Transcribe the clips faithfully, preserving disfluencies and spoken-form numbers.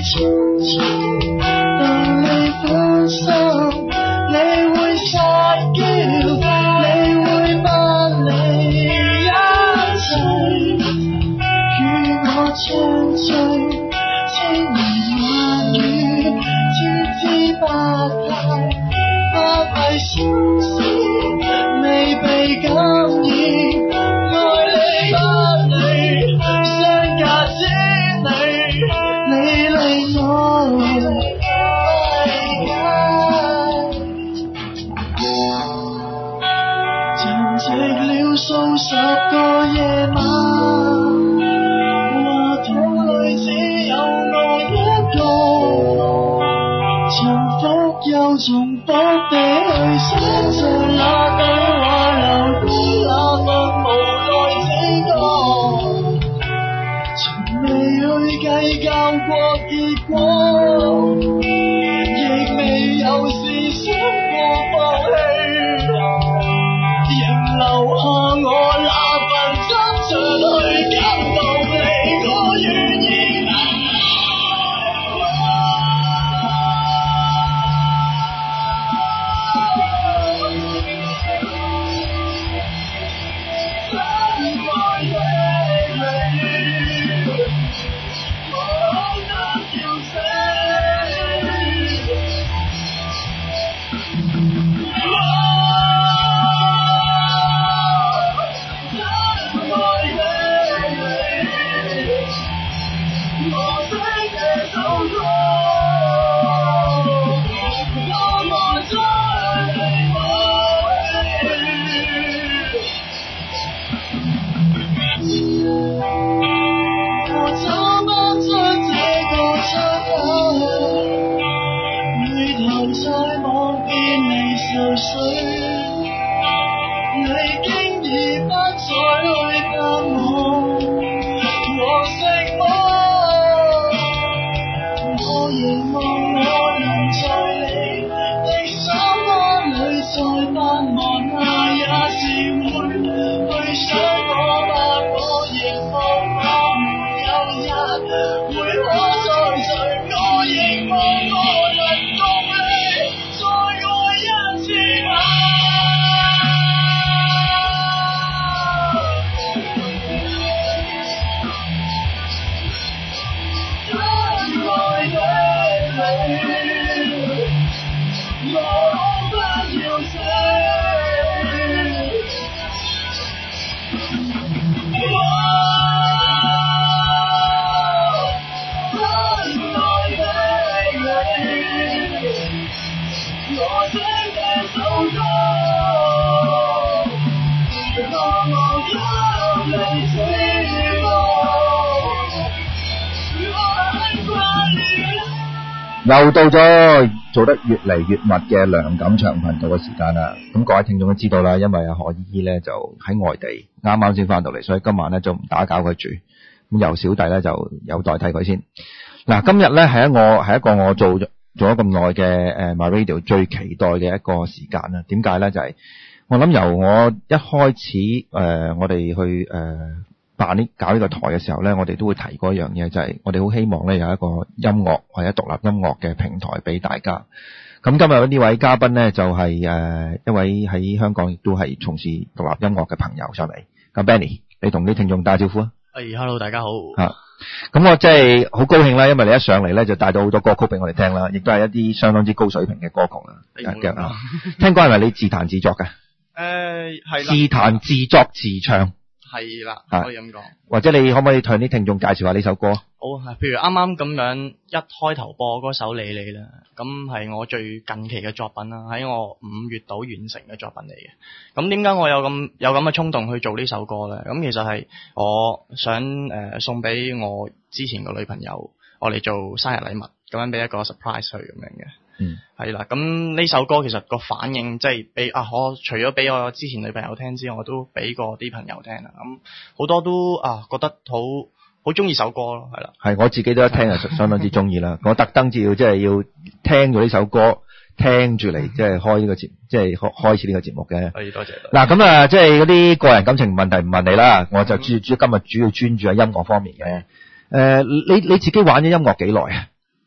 青春，當你歡心，你會撒嬌，你會不理一切，與我暢醉，千言萬語，千姿百態，不係心思未被感染。數十個夜晚，話筒裏只有我一個，重複又重複地去想像那對話流於那份無奈之歌，從未去計較過結果，亦未有試想過放棄，仍留下我那份執着去感動你，我願意等。真愛的你，我好得要死。 又到咗做得越嚟越密嘅梁錦祥頻道嘅時間啦，咁各位聽眾都知道啦，因為阿何姨姨咧就喺外地啱啱先翻到嚟，所以今晚咧就唔打攪佢住，咁由小弟咧就有代替佢先。嗱，今日咧係一個係一個我做咗做咗咁耐嘅誒 MyRadio 最期待嘅一個時間啦。點解咧？就係、是、我諗由我一開始誒、呃、我哋去誒。呃辦呢搞呢個台嘅時候呢，我哋都會提過一樣嘢，就係、是、我哋好希望呢有一個音樂或者獨立音樂嘅平台俾大家。咁今日呢位嘉賓呢，就係、是、誒、呃、一位喺香港亦都係從事獨立音樂嘅朋友上嚟。咁 Benny， 你同啲聽眾打招呼啊！ 誒、hey，hello， 大家好。 嚇，咁我真係好高興啦，因為你一上嚟呢，就帶到好多歌曲俾我哋聽啦，亦都係一啲相當之高水平嘅歌曲啦。 Hey， 聽講係咪你自彈自作嘅？誒、 呃，係自彈自作自唱。 係啦，可以咁講。或者你可唔可以向啲聽眾介紹下呢首歌？ 好，譬如啱啱咁樣一開頭播嗰首《理你》啦，咁係我最近期嘅作品啦，喺我五月度完成嘅作品嚟嘅。咁點解我有咁有咁嘅衝動去做呢首歌咧？咁其實係我想誒、呃、送俾我之前個女朋友，我嚟做生日禮物，咁樣俾一個 surprise 佢咁樣嘅。 嗯， 係啦，咁呢首歌其實個反應即係俾啊，我除咗俾我之前女朋友聽之外，我都俾過啲朋友聽啦。咁好多都啊覺得好好中意首歌咯，係啦。係我自己都一聽係相當之中意啦。我特登要即係要聽咗呢首歌，聽住嚟即係開呢個節，即係開開始呢個節目嘅。 可以多謝。 嗱咁啊，即係嗰啲個人感情問題唔問你啦，我就主主今日主要專注喺音樂方面嘅。誒、呃，你你自己玩咗音樂幾耐啊？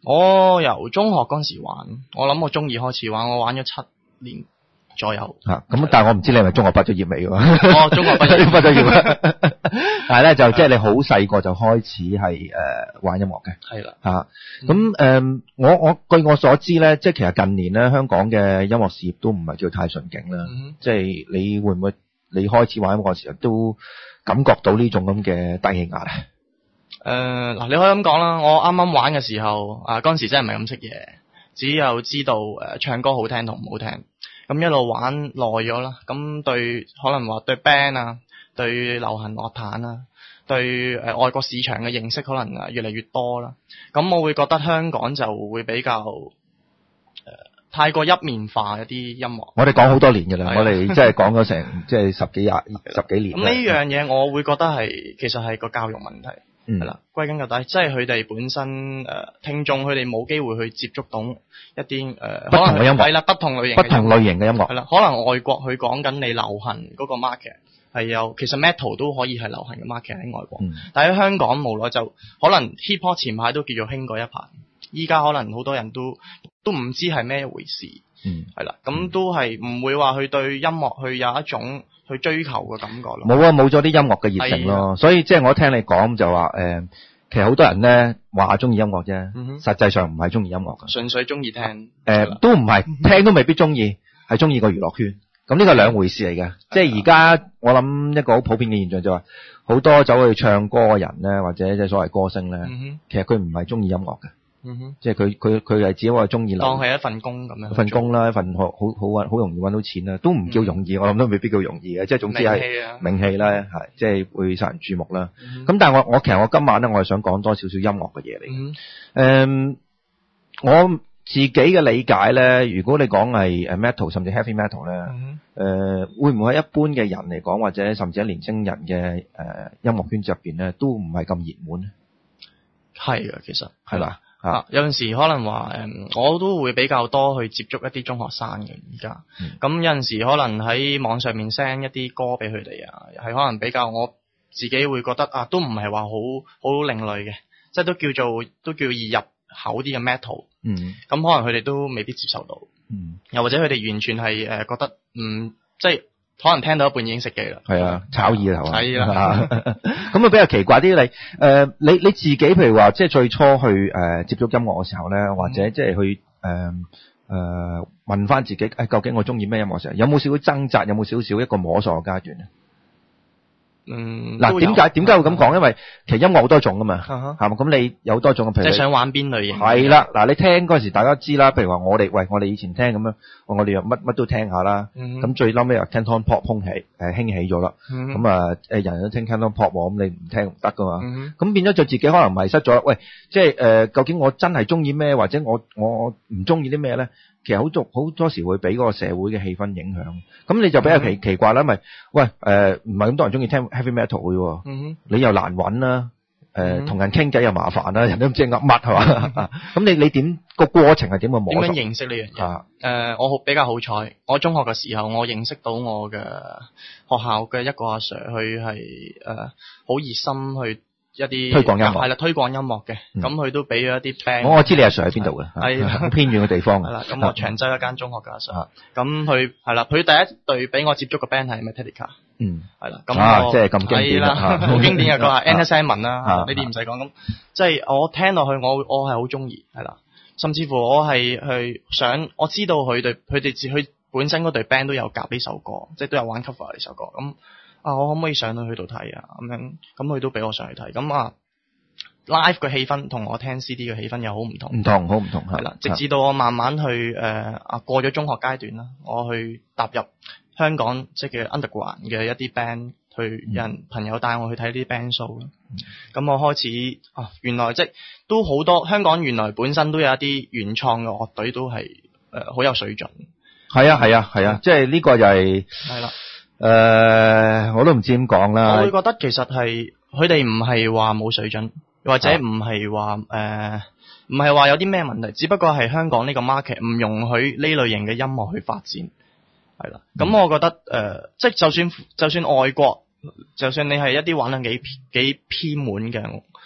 我由中學嗰陣時玩，我諗我中二開始玩，我玩咗七年左右。 嚇，咁但係我唔知你係咪中學畢咗業未喎？ 哦，中學畢咗業， 畢咗業。但係咧就即係你好細個就開始係誒玩音樂嘅。係啦。嚇，咁誒我我據我所知咧，即係其實近年咧香港嘅音樂事業都唔係叫太順境啦。嗯、即係你會唔會你開始玩音樂嘅時候都感覺到呢種咁嘅低氣壓咧？ 誒、呃、嗱，你可以咁講啦。我啱啱玩嘅時候，啊嗰陣時真係唔係咁識嘢，只有知道誒、呃、唱歌好聽同唔好聽。咁一路玩耐咗啦，咁對可能話對 band 啊，對流行樂壇啊，對誒、呃、外國市場嘅認識可能啊越嚟越多啦。咁我會覺得香港就會比較誒、呃、太過一面化一啲音樂。 我哋講好多年㗎啦，我哋即係講咗成即係十幾廿十幾年。 咁呢樣嘢我會覺得係其實係個教育問題。係、嗯、啦，歸根究底，即係佢哋本身誒、呃、聽眾，佢哋冇機會去接觸到一啲誒、呃、 不同嘅音樂， 係啦，不同類型不同類型嘅音樂係啦，可能外國佢講緊你流行嗰個 market 係有，其實 metal 都可以係流行嘅 market 喺外國，嗯、但係喺香港無奈就可能 hip hop 前排都叫做興過一排，依家可能好多人都都唔知係咩一回事，嗯，係啦，咁都係唔會話去對音樂去有一種去追求嘅感覺咯， 冇啊，冇咗啲音樂嘅熱誠咯，所以即係我聽你講就話誒、呃，其實好多人咧話中意音樂啫、嗯，實際上唔係中意音樂嘅， 純粹中意聽，誒、 呃、都唔係聽都未必中意，係中意個娛樂圈，咁呢個兩回事嚟嘅，即係而家我諗一個好普遍嘅現象就話，好多走去唱歌嘅人咧，或者即係所謂歌星咧、嗯，其實佢唔係中意音樂嘅。嗯哼，即係佢佢佢係只係中意當係一份工咁樣， 一份工啦，一份好好好好容易搵到錢啦，都唔叫容易，嗯、我諗都未必叫容易嘅，即係總之係名氣啦，係、啊、即係會受人注目啦。咁、嗯、但係我我其實我今晚咧，我係想講多少少音樂嘅嘢嚟。誒、嗯，我自己嘅理解咧，如果你講係誒 metal 甚至 heavy metal 咧，誒、嗯呃、會唔會喺一般嘅人嚟講，或者甚至喺年輕人嘅誒、呃、音樂圈子入邊咧，都唔係咁熱門咧？ 係啊，其實係啦。 啊， 有陣時可能話誒，我都會比較多去接觸一啲中學生嘅而家。咁、嗯、有陣時可能喺網上面 send 一啲歌俾佢哋啊，係可能比較我自己會覺得啊，都唔係話好好另類嘅，即係都叫做都叫易入口啲嘅 metal。嗯。咁可能佢哋都未必接受到。嗯。又或者佢哋完全係誒覺得嗯，即係。可能聽到一半已經食嘅啦，係啊，炒意啦，係啊，咁啊比較奇怪啲你，誒、呃，你你自己譬如話，即係最初去誒、呃、接觸音樂嘅時候咧，或者即係去誒誒、呃呃、問翻自己，誒、哎、究竟我中意咩音樂時候，有冇少少掙扎，有冇少少一個摸索嘅階段咧？嗯，嗱，點解點解會咁講？因為其實音樂好多種噶嘛，係嘛？咁你有多種嘅，譬如你想玩邊類型？ 係啦，嗱，你聽嗰陣時大家知啦，譬如話我哋，喂，我哋以前聽咁樣，我哋又乜乜都聽下啦。咁、嗯、最嬲尾又 Canton Pop 興起，誒、呃、興起咗啦。咁、嗯、啊，誒人人都聽 Canton Pop，咁你唔聽唔得噶嘛。咁、嗯、變咗就自己可能迷失咗。喂，即係誒、呃，究竟我真係中意咩，或者我我唔中意啲咩咧？其實好多好多時會俾嗰個社會嘅氣氛影響，咁你就比較奇、嗯、奇怪啦，咪喂誒唔係咁多人中意聽 heavy metal 嘅喎、嗯，你又難揾啦，誒同、嗯、人傾偈又麻煩啦，人都唔知噏乜係嘛，咁你你點個過程係點嘅摸索？ 點樣認識呢樣嘢？誒、呃，我好比較好彩，我中學嘅時候我認識到我嘅學校嘅一個阿 Sir，佢係誒好熱心去。一啲推廣音樂係啦，推廣音樂嘅，咁、嗯、佢都俾咗一啲 band。 我我知你阿 Sir 喺邊度嘅，係偏遠嘅地方。 係啦，咁我長洲一間中學嘅阿 Sir，咁佢係啦，佢第一隊俾我接觸嘅 band 係 Metallica。嗯，係啦，咁啊，即係咁經典啦， 好經典嘅歌啊 Enter Sandman 啦，呢啲唔使講。咁即係我聽落去，我我係好中意，係啦，甚至乎我係去想，我知道佢哋佢哋自佢本身嗰隊 band 都有夾呢首歌，即係都有玩 cover 呢首歌咁。啊！我可唔可以上到去度睇啊？咁樣咁佢都俾我上去睇。咁啊 ，live 嘅氣氛同我聽 C D 嘅氣氛又好唔同。唔同，好唔同。係啦，直至到我慢慢去誒啊、呃、過咗中學階段啦，我去踏入香港即係叫 underground 嘅一啲 band，去有人朋友帶我去睇啲 band show 啦。咁、嗯、我開始啊，原來即係都好多香港原來本身都有一啲原創嘅樂隊都係誒好有水準。係啊，係啊，係啊，即係呢個就係係啦。誒、呃，我都唔知點講啦。我會覺得其實係佢哋唔係話冇水準，或者唔係話誒，唔係話有啲咩問題，只不過係香港呢個 market 唔容許呢類型嘅音樂去發展，係啦。咁、嗯、我覺得誒、呃，即係就算就算外國，就算你係一啲玩得幾幾偏門嘅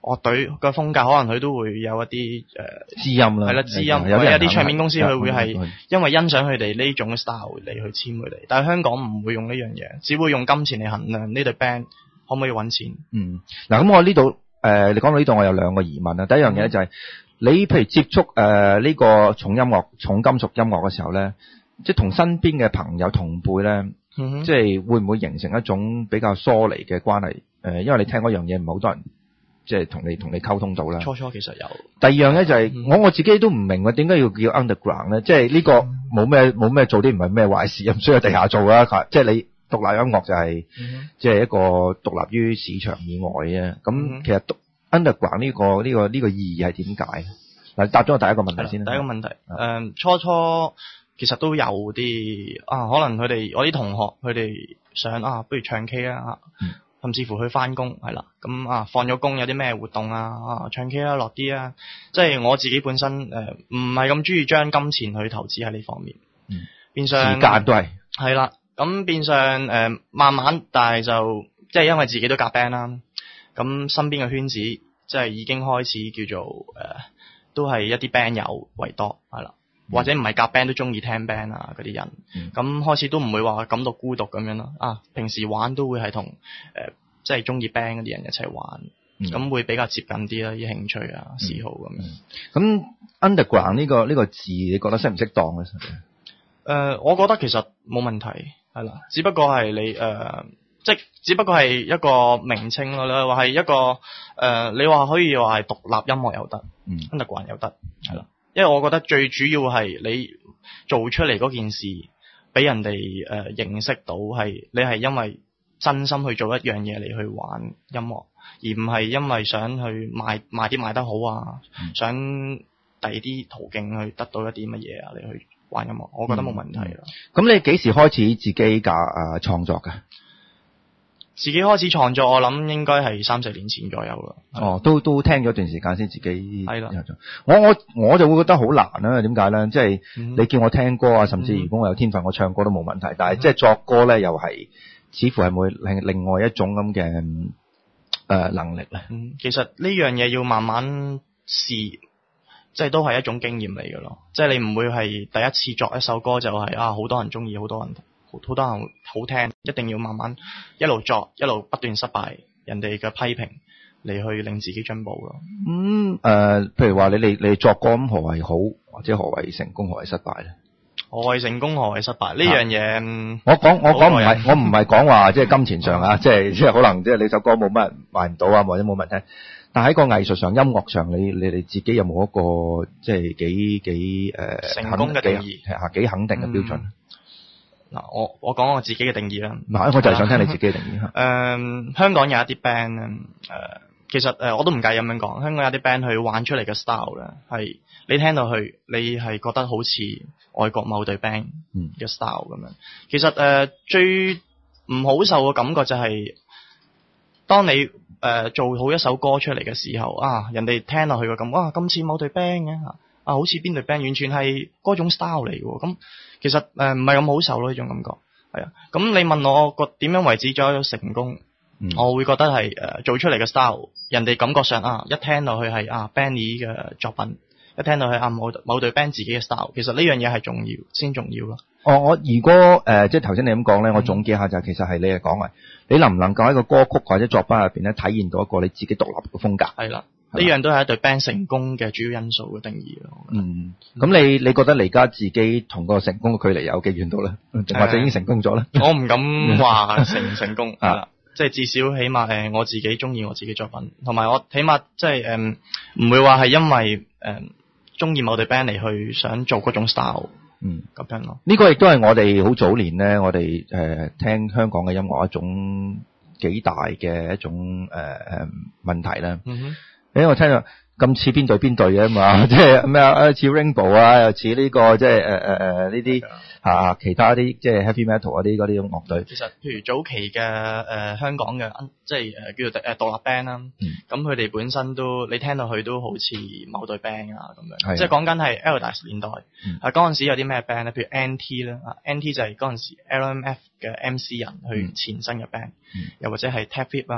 樂隊嘅風格，可能佢都會有一啲誒知音啦， 係啦知音， 有或者有啲唱片公司佢會係係因為欣賞佢哋呢種 style 嚟去簽佢哋，但係香港唔會用呢樣嘢，只會用金錢嚟衡量呢隊 band 可唔可以揾錢。 嗯，嗱咁我呢度誒，你講到呢度我有兩個疑問啊。第一樣嘢就係、是、你譬如接觸誒呢、呃這個重音樂、重金屬音樂嘅時候咧，即係同身邊嘅朋友同輩咧。 嗯、 即係會唔會形成一種比較疏離嘅關係？誒、呃，因為你聽嗰樣嘢唔係好多人即係同你同你溝通到啦。 初初其實有。第二樣咧就係、是嗯、我我自己都唔明喎，點解要叫 underground 咧？即係呢個冇咩冇咩做啲唔係咩壞事，唔需要地下做啦。即係你獨立音樂就係、是嗯、即係一個獨立於市場以外嘅。咁、嗯、其實 underground 呢、這個呢、這個呢、這個意義係點解？嗱，答咗我第一個問題先啦。 第一個問題，誒、嗯，初初。其實都有啲啊，可能佢哋我啲同學佢哋想啊，不如唱 K 啦、嗯，甚至乎去翻工係啦，咁啊放咗工有啲咩活動啊，啊唱 K 啦，落啲啊，即係我自己本身誒唔係咁中意將金錢去投資喺呢方面，嗯，變相時間都係係啦，咁變相誒、呃、慢慢，但係就即係因為自己都夾 band 啦，咁身邊嘅圈子即係已經開始叫做誒、呃、都係一啲 band 友為多係啦。或者唔係夾 band 都中意聽 band 啊嗰啲人，咁、嗯、開始都唔會話感到孤獨咁樣咯。啊，平時玩都會係同誒即係中意 band 嗰啲人一齊玩，咁、嗯、會比較接近啲啦，啲興趣啊、嗯、嗜好咁樣。咁、 嗯、underground 呢、呢個呢、呢個字，你覺得適唔適當咧？誒、 呃，我覺得其實冇問題，係啦，只不過係你誒、呃，即係只不過係一個名稱咯。你話係一個誒、呃，你話可以話係獨立音樂又得、嗯、，underground 又得，係啦。因為我覺得最主要係你做出嚟嗰件事，俾人哋誒、呃、認識到係你係因為真心去做一樣嘢嚟去玩音樂，而唔係因為想去賣賣啲賣得好啊，嗯、想第二啲途徑去得到一啲乜嘢啊嚟去玩音樂，我覺得冇問題啦。 咁、嗯嗯、你幾時開始自己㗎誒創作㗎？ 自己開始創作，我諗應該係三四年前左右啦。 哦，都都聽咗段時間先自己係啦。 我我我就會覺得好難啦。點解咧？即係、嗯、你叫我聽歌啊，甚至如果我有天分，我唱歌都冇問題。嗯、但係即係作歌咧，又係似乎係會另另外一種咁嘅誒能力咧。 嗯，其實呢樣嘢要慢慢試，即係都係一種經驗嚟嘅咯。即係你唔會係第一次作一首歌就係、是、啊好多人中意，好多人。好多人好聽，一定要慢慢一路作，一路不斷失敗，人哋嘅批評嚟去令自己進步咯。 咁、嗯、誒、呃，譬如話你你你作歌咁，何謂好，或者何謂成功，何謂失敗咧？ 何謂成功，何謂失敗呢樣嘢？ 我講我講唔係我唔係講話即係金錢上啊，即係即係可能即係你首歌冇乜人賣唔到啊，或者冇乜人聽。但係喺個藝術上、音樂上，你你哋自己有冇一個即係幾幾誒、呃、 成功嘅定義？ 係幾肯定嘅標準？嗯嗱，我我講我自己嘅定義啦。 嗱，我就係想聽你自己嘅定義。誒、 呃，香港有一啲 band 咧，誒，其實誒我都唔介意咁樣講。香港有啲 band 去玩出嚟嘅 style 咧，係你聽到去，你係覺得好似外國某隊 band 嘅 style 咁樣、嗯。其實誒、呃、最唔好受嘅感覺就係、是，當你誒、呃、做好一首歌出嚟嘅時候，啊，人哋聽落去個咁，哇，咁似某隊 band 嘅嚇。啊，好似邊隊 band 完全係嗰種 style 嚟嘅喎，咁其實誒唔係咁好受咯呢種感覺，係啊。咁你問我個點樣為止咗成功、嗯？我會覺得係誒、呃、做出嚟嘅 style，人哋感覺上啊一聽落去係啊 Benny 嘅作品，一聽落去啊某某隊 band 自己嘅 style， 其實呢樣嘢係重要先重要咯。 哦，我如果誒、呃、即係頭先你咁講咧，我總結下就係、是、其實係你係講啊，你能唔能夠喺個歌曲或者作品入邊咧體現到一個你自己獨立嘅風格？係啦。呢樣都係一隊 band 成功嘅主要因素嘅定義咯。嗯，咁你你覺得你而家自己同個成功嘅距離有幾遠到咧？或者已經成功咗咧？ 我唔敢話成唔成功啊，即係至少起碼誒我自己中意我自己作品，同埋我起碼即係誒唔會話係因為誒中意某隊 band 嚟去想做嗰種 style。嗯，咁樣咯。呢個亦都係我哋好早年咧，我哋誒、呃、聽香港嘅音樂一種幾大嘅一種誒誒、呃、問題咧。嗯哼。因為我聽到咁似邊隊邊隊嘅嘛，即係咩啊？似 Rainbow 啊，又似呢個即係誒誒誒呢啲嚇其他啲即係 Heavy Metal 嗰啲嗰啲樂隊。其實譬如早期嘅誒、呃、香港嘅即係誒叫做誒獨立 band 啦，咁佢哋本身都你聽到佢都好似某隊 band 啊咁樣，即係講緊係 Elvis 年代啊嗰陣時有啲咩 band 咧？譬如 N T 啦，啊 N T 就係嗰陣時 L M F 嘅 M C 人去前身嘅 band，、嗯、又或者係 Tap Flip 啊。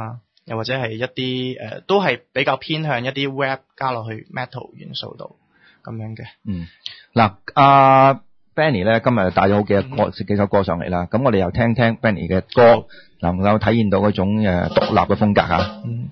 又或者係一啲誒、呃、都係比較偏向一啲 rap 加落去 metal 元素度咁樣嘅。 嗯，嗱，阿 Benny 咧今日帶咗好幾歌、嗯、幾首歌上嚟啦，咁我哋又聽聽 Benny 嘅歌，能夠體現到嗰種誒獨立嘅風格啊。嗯。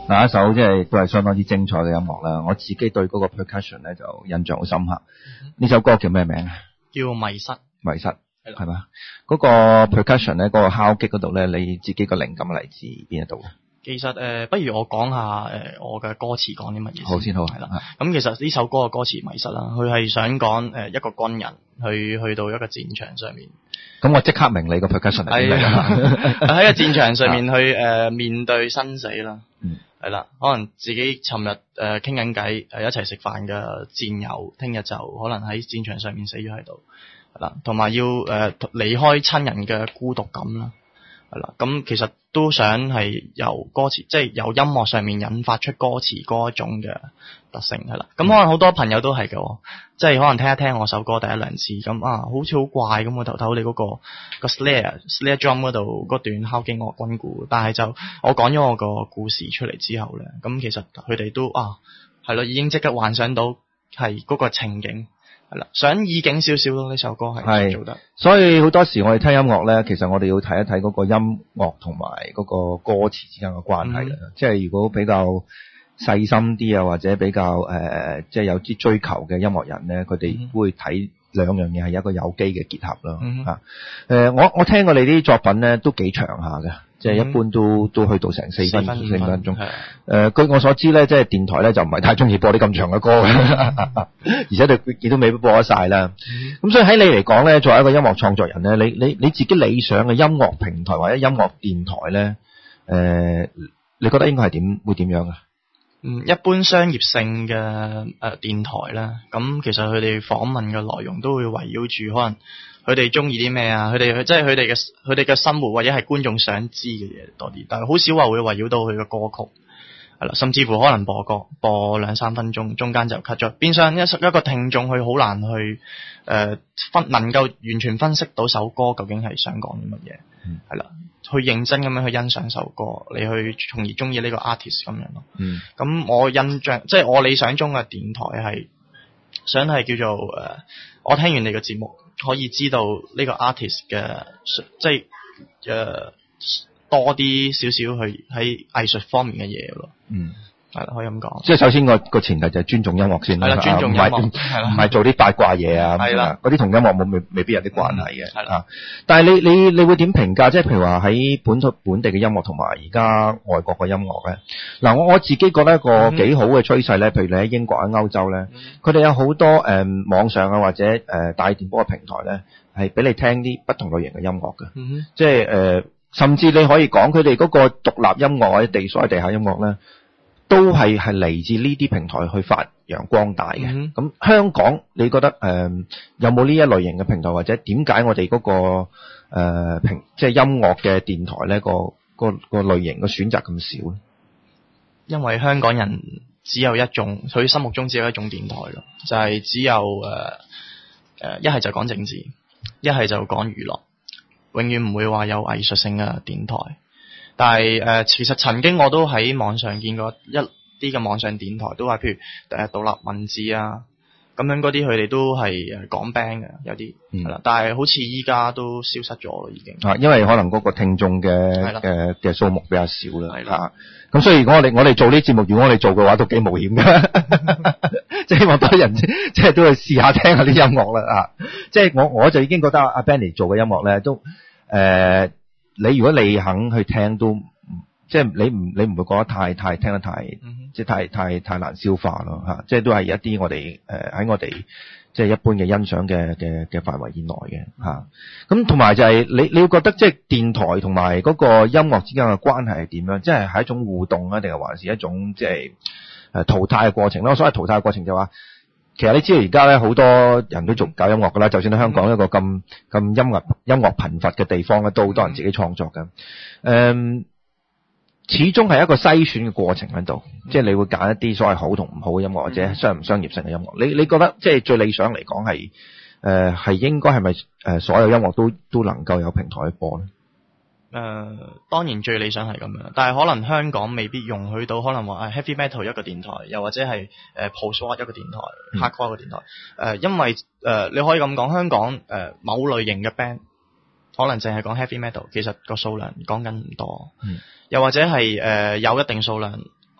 嗱一首即係都係相當之精彩嘅音樂啦。我自己對嗰個 percussion 咧就印象好深刻。呢、嗯、首歌叫咩名啊？ 叫迷失。 迷失係嘛？嗰、嗰個 percussion 咧，嗰個敲擊嗰度咧，你自己個靈感嚟自邊一度嘅？ 其實誒、呃，不如我講下誒、呃、我嘅歌詞講啲乜嘢。 好先好， 係啦。咁其實呢首歌嘅歌詞迷失啦，佢係想講誒一個軍人去去到一個戰場上面。咁我即刻明你個 percussion 係咩？ 喺個戰場上面去誒、呃、面對生死啦。 嗯。 係啦，可能自己尋日誒傾緊偈誒一齊食飯嘅戰友，聽日就可能喺戰場上面死咗喺度。係啦，同埋要誒離開親人嘅孤獨感啦。係啦，咁其實都想係由歌詞，即係由音樂上面引發出歌詞嗰一種嘅特性係啦。咁可能好多朋友都係嘅，即係可能聽一聽我首歌第一兩次，咁啊好似好怪咁，我頭頭你嗰個個 snare snare drum 嗰度嗰段敲擊樂軍鼓，但係就我講咗我個故事出嚟之後咧，咁其實佢哋都啊係咯，已經即刻幻想到係嗰個情景。係啦，想意境少少咯，呢首歌係做得。所以好多時我哋聽音樂咧，其實我哋要睇一睇嗰個音樂同埋嗰個歌詞之間嘅關係啦、嗯。即係如果比較細心啲啊，或者比較誒、呃，即係有啲追求嘅音樂人咧，佢哋會睇兩樣嘢係一個有機嘅結合咯。嗯、啊，誒、呃，我我聽過你啲作品咧，都幾長下嘅。即係一般都都去到成四分四分鐘。誒、呃，據我所知咧，即係電台咧就唔係太中意播啲咁長嘅歌，而且你見到未必播得晒啦。咁、嗯、所以喺你嚟講咧，作為一個音樂創作人咧，你你你自己理想嘅音樂平台或者音樂電台咧，誒、呃，你覺得應該係點會點樣啊？嗯，一般商業性嘅誒、呃、電台啦，咁其實佢哋訪問嘅內容都會圍繞住可能。佢哋中意啲咩啊？佢哋即係佢哋嘅佢哋嘅生活或者係觀眾想知嘅嘢多啲，但係好少話會圍繞到佢嘅歌曲係啦，甚至乎可能播歌播兩三分鐘，中間就 cut 咗，變相一一個聽眾佢好難去誒、呃、分能夠完全分析到首歌究竟係想講啲乜嘢，係、嗯、啦，去認真咁樣去欣賞首歌，你去從而中意呢個 artist 咁樣咯。嗯，咁我印象即係我理想中嘅電台係想係叫做誒、呃，我聽完你嘅節目。可以知道呢個 artist 嘅即係誒、呃、多啲少少去喺藝術方面嘅嘢咯。嗯，係啦，可以咁講。即係首先個個前提就係尊重音樂先啦。係啦，尊重音樂，係啦，唔係做啲八卦嘢啊。係啦，嗰啲同音樂冇未未必有啲關係嘅。係啦，但係你你你會點評價？即係譬如話喺本土本地嘅音樂同埋而家外國嘅音樂咧。嗱，我我自己覺得一個幾好嘅趨勢咧，譬如你喺英國喺歐洲咧，佢哋有好多誒、嗯、網上啊或者誒、呃、大電波嘅平台咧，係俾你聽啲不同類型嘅音樂嘅。嗯，即係誒、呃，甚至你可以講佢哋嗰個獨立音樂或者地所謂地下音樂咧，都係係嚟自呢啲平台去發揚光大嘅。咁、嗯、香港你覺得誒、呃、有冇呢一類型嘅平台，或者點解我哋嗰、那個誒、呃、平即係音樂嘅電台咧、那個個個類型嘅選擇咁少咧？因為香港人只有一種，佢心目中只有一種電台咯，就係、是、只有誒誒一係就講政治，一係就講娛樂，永遠唔會話有藝術性嘅電台。但係誒、呃，其實曾經我都喺網上見過一啲嘅網上電台，都話譬如誒獨立文字啊，咁樣嗰啲佢哋都係誒講 band 嘅，有啲係啦。但係好似依家都消失咗咯，已經。啊，因為可能嗰個聽眾嘅嘅嘅數目比較少啦。係啦。咁所以如果我哋我哋做呢節目，如果我哋做嘅話，都幾冒險嘅。即係希望多人即係都去試下聽下啲音樂啦。啊，即係我我就已經覺得阿 Benny 做嘅音樂咧，都誒。呃你如果你肯去聽都，即係你唔你唔會覺得太太聽得太，嗯、即係太太太難消化咯吓，即係都係一啲我哋誒喺我哋即係一般嘅欣賞嘅嘅嘅範圍以內嘅吓。咁同埋就係你你會覺得即係電台同埋嗰個音樂之間嘅關係係點樣？即係係一種互動啊，定係還是一種即係誒淘汰嘅過程咯？所謂淘汰嘅過程就話。其實你知道而家咧好多人都做搞音樂噶啦，就算喺香港一個咁咁音樂音樂貧乏嘅地方咧，都好多人自己創作嘅。誒、嗯，始終係一個篩選嘅過程喺度，即係你會揀一啲所謂好同唔好嘅音樂，或者商唔商業性嘅音樂。你你覺得即係最理想嚟講係誒係應該係咪誒所有音樂都都能夠有平台去播咧？誒、呃，當然最理想係咁樣，但係可能香港未必容許到，可能話 heavy metal 一個電台，又或者係誒 post rock 一個電台、嗯、hardcore 一個電台。誒、呃，因為誒、呃、你可以咁講，香港誒、呃、某類型嘅 band 可能淨係講 heavy metal，其實個數量講緊唔多。嗯。又或者係誒、呃、有一定數量，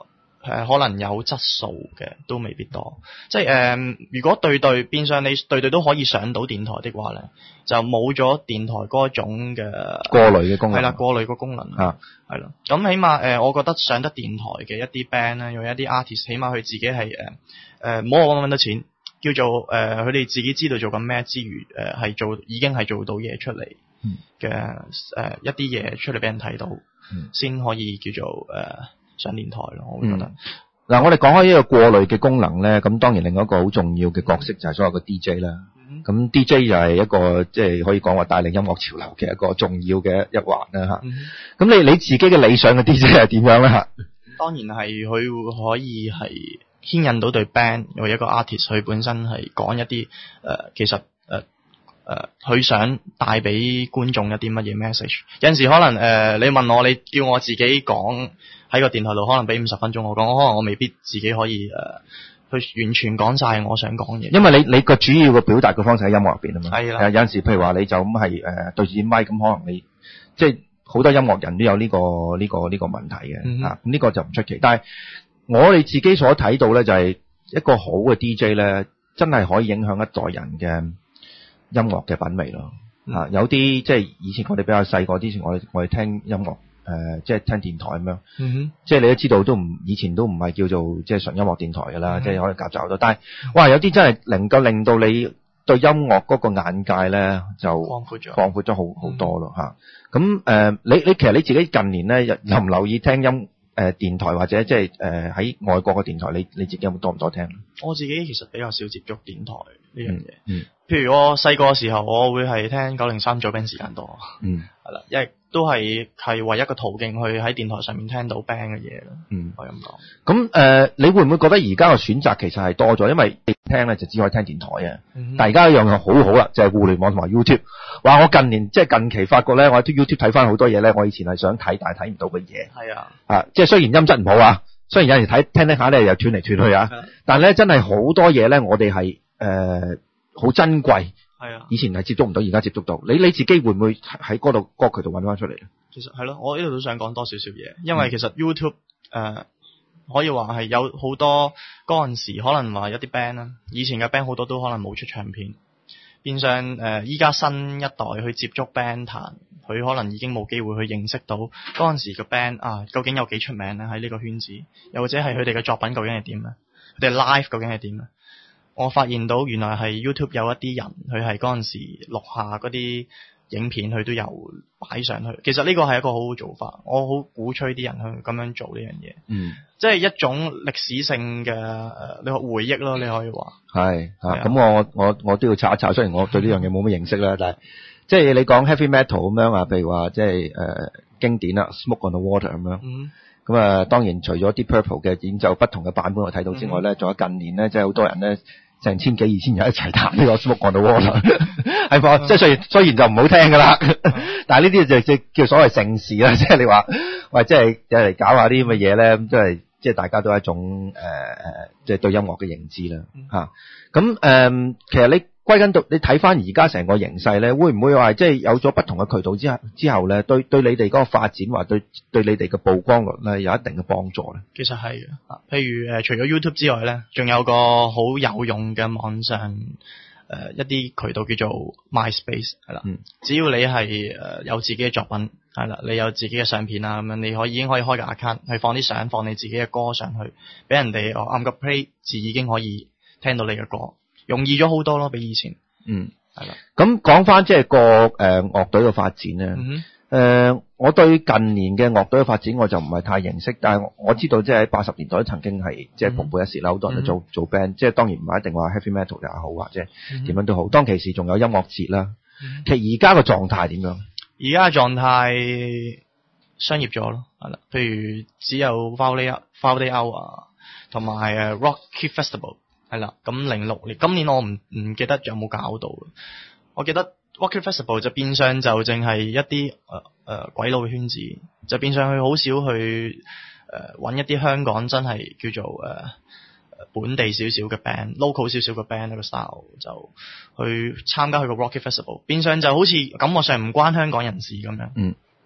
呃、可能有質素嘅都未必多，即係誒、呃、如果對對變相你對對都可以上到電台的話咧，就冇咗電台嗰種嘅過濾嘅功能， 係啦，過濾個功能啊， 係咯。咁起碼誒、呃，我覺得上得電台嘅一啲 band 咧，有一啲 artist，起碼佢自己係誒誒唔好我揾到錢，叫做誒佢哋自己知道做緊咩之餘，誒、呃、係做已經係做到嘢出嚟嘅誒一啲嘢出嚟俾人睇到，先、嗯、可以叫做誒。呃上電台咯，我會覺得。 嗱、嗯，我哋講開呢個過濾嘅功能咧，咁當然另外一個好重要嘅角色就係所謂嘅 D J 啦。咁、嗯、D J 就係一個即係、就是、可以講話帶領音樂潮流嘅一個重要嘅一環啦吓。咁、嗯、你你自己嘅理想嘅 D J 係點樣咧吓？當然係佢會可以係牽引到對 band 或一個 artist， 佢本身係講一啲誒、呃，其實誒誒，佢、呃、想帶俾觀眾一啲乜嘢 message。有陣時可能誒、呃，你問我，你叫我自己講。喺個電台度可能俾五十分鐘我講，可能我未必自己可以誒、呃、去完全講晒我想講嘢。因為你你個主要嘅表達嘅方式喺音樂入邊啊嘛。係啦。有陣時譬如話你就咁係誒對住啲麥咁，可能你即係好多音樂人都有呢、這個呢、這個呢、這個問題嘅嚇。咁、嗯、呢、啊這個就唔出奇。但係我哋自己所睇到咧，就係一個好嘅 D J 咧，真係可以影響一代人嘅音樂嘅品味咯。嚇、啊，有啲即係以前我哋比較細個之前，我哋我哋聽音樂。誒、呃，即係聽電台咁樣，嗯哼，即係你都知道，都唔以前都唔係叫做即係純音樂電台㗎啦，即係可以夾雜好多。但係，哇，有啲真係能夠令到你對音樂嗰個眼界咧，就擴闊咗，擴闊咗好好多咯嚇。咁、嗯、誒、呃，你你其實你自己近年咧，留唔留意聽音誒、呃、電台或者即係誒喺外國嘅電台？你你自己有冇多唔多聽？我自己其實比較少接觸電台呢樣嘢。嗯，譬如我細個嘅時候，我會係聽九零三早 band 時間多。嗯，係啦，因為都係係唯一個途徑去喺電台上面聽到 band 嘅嘢咯。嗯，可以咁講。咁誒、呃，你會唔會覺得而家嘅選擇其實係多咗？因為你聽咧就只可以聽電台啊、嗯。但係而家一樣嘢好好啦，就係、是、互聯網同埋 YouTube。哇！我近年即係近期發覺咧，我喺 YouTube 睇翻好多嘢咧，我以前係想睇但係睇唔到嘅嘢。係啊。啊，即係雖然音質唔好啊，雖然有時睇聽聽下咧又斷嚟斷去啊，但係咧真係好多嘢咧，我哋係誒好珍貴。係啊，以前係接觸唔到，而家接觸到。你你自己會唔會喺嗰度嗰渠道揾翻出嚟咧？其實係咯，我呢度都想講多少少嘢，因為其實 YouTube 誒、呃、可以話係有好多嗰陣時可能話一啲 band 啦，以前嘅 band 好多都可能冇出唱片，變相誒依家新一代去接觸 band 壇，佢可能已經冇機會去認識到嗰陣時嘅 band 啊，究竟有幾出名咧喺呢個圈子，又或者係佢哋嘅作品究竟係點咧？佢哋 live 究竟係點咧？我發現到原來係 YouTube 有一啲人，佢係嗰陣時錄下嗰啲影片，佢都有擺上去。其實呢個係一個好好做法，我好鼓吹啲人去咁樣做呢樣嘢。嗯，即係一種歷史性嘅誒，你回憶咯，你可以話。係啊，咁我我我都要查一查，雖然我對呢樣嘢冇乜認識啦，但係即係你講 heavy metal 咁樣啊，譬如話即係誒經典啦 ，Smoke on the Water 咁樣。嗯。咁啊，當然除咗 Deep Purple 嘅演奏不同嘅版本我睇到之外咧，仲、嗯、有近年咧，即係好多人咧。成千幾二千人一齊彈呢個 Smoke on the Water 係噃，即係雖然雖然就唔好聽噶啦，但係呢啲就即係叫所謂盛事啦，即係你話喂，即係有嚟搞下啲咁嘅嘢咧，咁即係即係大家都係一種誒誒，即係對音樂嘅認知啦嚇。咁誒，其實你歸根到你睇翻而家成個形勢咧，會唔會話即係有咗不同嘅渠道之後之後咧，對對你哋嗰個發展或對對你哋嘅曝光率咧有一定嘅幫助咧？其實係嘅，譬如誒除咗 YouTube 之外咧，仲有個好有用嘅網上誒、呃、一啲渠道叫做 MySpace 係啦、嗯。只要你係誒有自己嘅作品係啦，你有自己嘅相片啊咁樣，你可以已經可以開個 account 去放啲相，放你自己嘅歌上去，俾人哋我按個 play 字已經可以聽到你嘅歌。容易咗好多咯，比以前。嗯，係啦。咁講翻即係個誒樂隊嘅發展咧。誒、嗯呃，我對近年嘅樂隊嘅發展我就唔係太認識，但係我知道即係喺八十年代曾經係即係蓬勃一時啦，好、嗯、多人都做、嗯、做 band， 即係當然唔係一定話 heavy metal 又好或者點樣都好。嗯、當其時仲有音樂節啦。嗯、其實而家個狀態點樣？而家嘅狀態商業咗咯，係啦。譬如只有 Friday Friday Hour 同埋誒 Rocky Festival。係啦，咁零六年，今年我唔唔記得有冇搞到。我記得 Rock Festival 就變相就淨係一啲誒誒鬼佬嘅圈子，就變相去好少去誒揾、呃、一啲香港真係叫做誒、呃、本地少少嘅 band，local 少少嘅 band 一個 style 就去參加佢個 Rock Festival，變相就好似感覺上唔關香港人事咁樣。嗯。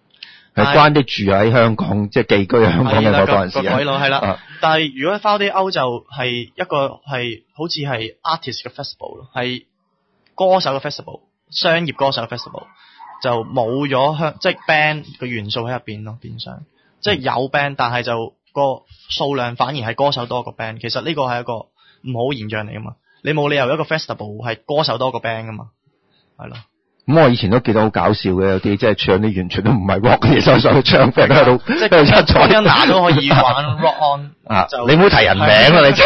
係關啲住喺香港即係寄居喺香港嘅嗰個人士啊。 鬼佬係啦， 啊但係如果 Four Day Out就係一個係好似係 artist 嘅 festival 咯，係歌手嘅 festival， 商業歌手嘅 festival， 就冇咗香即係 band 嘅元素喺入邊咯，變相即係有 band， 但係就個數量反而係歌手多過 band。其實呢個係一個唔好現象嚟噶嘛，你冇理由一個 festival 係歌手多過 band 噶嘛，係咯。 咁我以前都記得好搞笑嘅，有啲即係唱啲完全都唔係 rock 嘅嘢，所以上去唱 band 喺度，即係一彩一拿都可以玩 rock on 啊！你唔好提人名啦，你真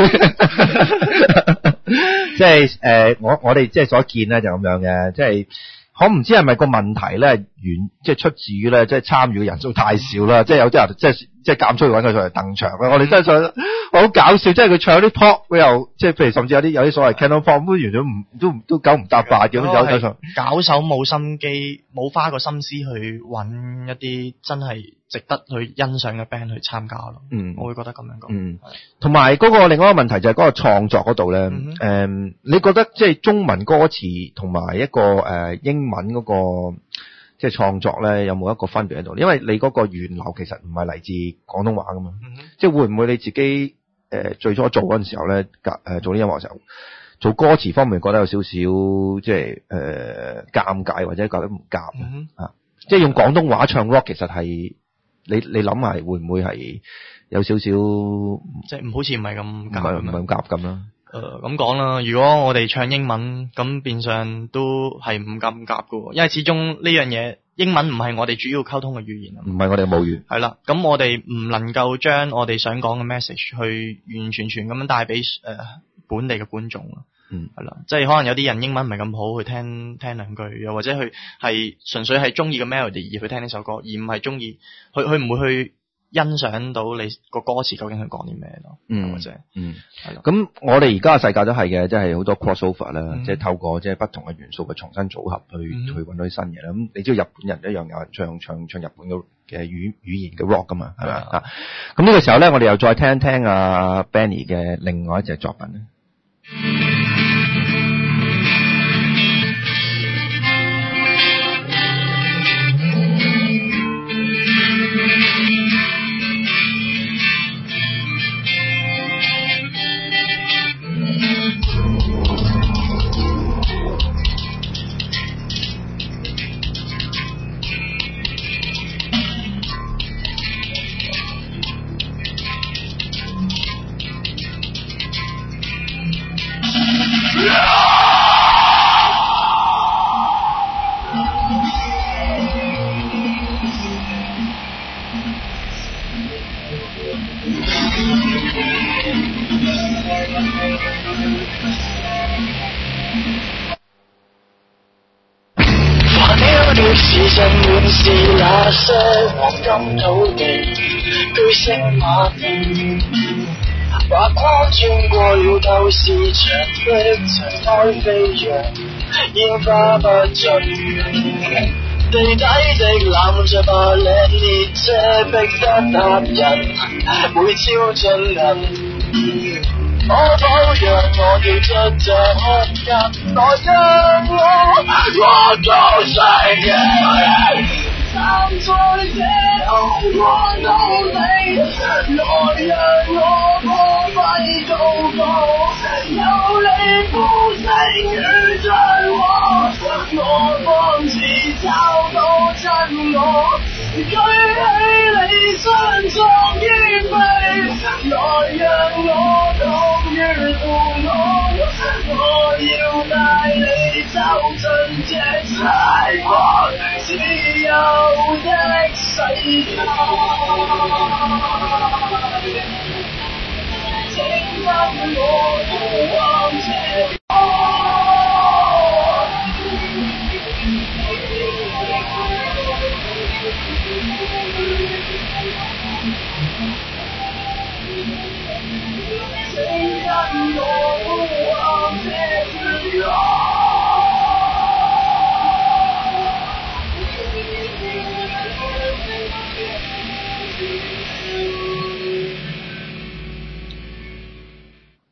係，即係誒，我我哋即係所見咧就咁樣嘅，即係。我唔知係咪個問題咧，原即係出自於咧，即係參與嘅人數太少啦，即係有啲人即係即係夾出去揾佢上嚟登場啦。我哋真係想好搞笑，即係佢唱啲 pop，佢又即係譬如甚至有啲有啲所謂 Canon pop，都完全唔都都九唔搭八嘅，有有上搞手冇心機，冇花個心思去揾一啲真係值得去欣賞嘅 band 去參加咯。嗯，我會覺得咁樣講。 嗯，同埋嗰個另外一個問題就係嗰個創作嗰度咧。誒、嗯嗯，你覺得即係中文歌詞同埋一個誒、呃、英文嗰、嗰個即係創作咧，有冇一個分別喺度？因為你嗰個源流其實唔係嚟自廣東話噶嘛。嗯、即係會唔會你自己誒、呃、最初做嗰陣時候咧，誒、呃、做啲音樂嘅時候，做歌詞方面覺得有少少即係誒尷尬或者覺得唔夾、嗯、啊？即係用廣東話唱 rock 其實係。你你諗下會唔會係有少少即係唔好似唔係咁夾唔係咁夾咁啦？ 誒咁講啦，如果我哋唱英文咁變相都係唔咁夾噶，因為始終呢樣嘢英文唔係我哋主要溝通嘅語言啊， 唔係我哋嘅母語。 係啦，咁我哋唔能夠將我哋想講嘅 message 去完完全全咁樣帶俾誒本地嘅觀眾啊。嗯，係啦，即係可能有啲人英文唔係咁好，去聽聽兩句，又或者佢係純粹係中意個 melody 而去聽呢首歌，而唔係中意，佢佢唔會去欣賞到你個歌詞究竟佢講啲咩咯。嗯，或者嗯係咯。咁我哋而家嘅世界都係嘅，即係好多 crossover 啦、嗯，即係透過即係不同嘅元素嘅重新組合去、嗯、去揾到啲新嘢啦。咁你知道日本人一樣有人唱唱唱日本嘅嘅語語言嘅 rock 噶嘛，係咪啊？咁呢個時候咧，我哋又再聽一聽阿 Benny 嘅另外一隻作品咧。 土地巨聲馬蹄，華光穿過了透視牆的塵埃飛揚，煙花不盡，地底的攬着把靚列車逼得踏人，每朝進行。我保養我要出這空間，來讓我我都成嘅。站在這空我努力，來讓我破費高歌，有你呼聲與着我，我方似找到真我，舉起理想創意飛，來讓我痛於父母，我要帶你走進這世光自由的世界，請跟我步往這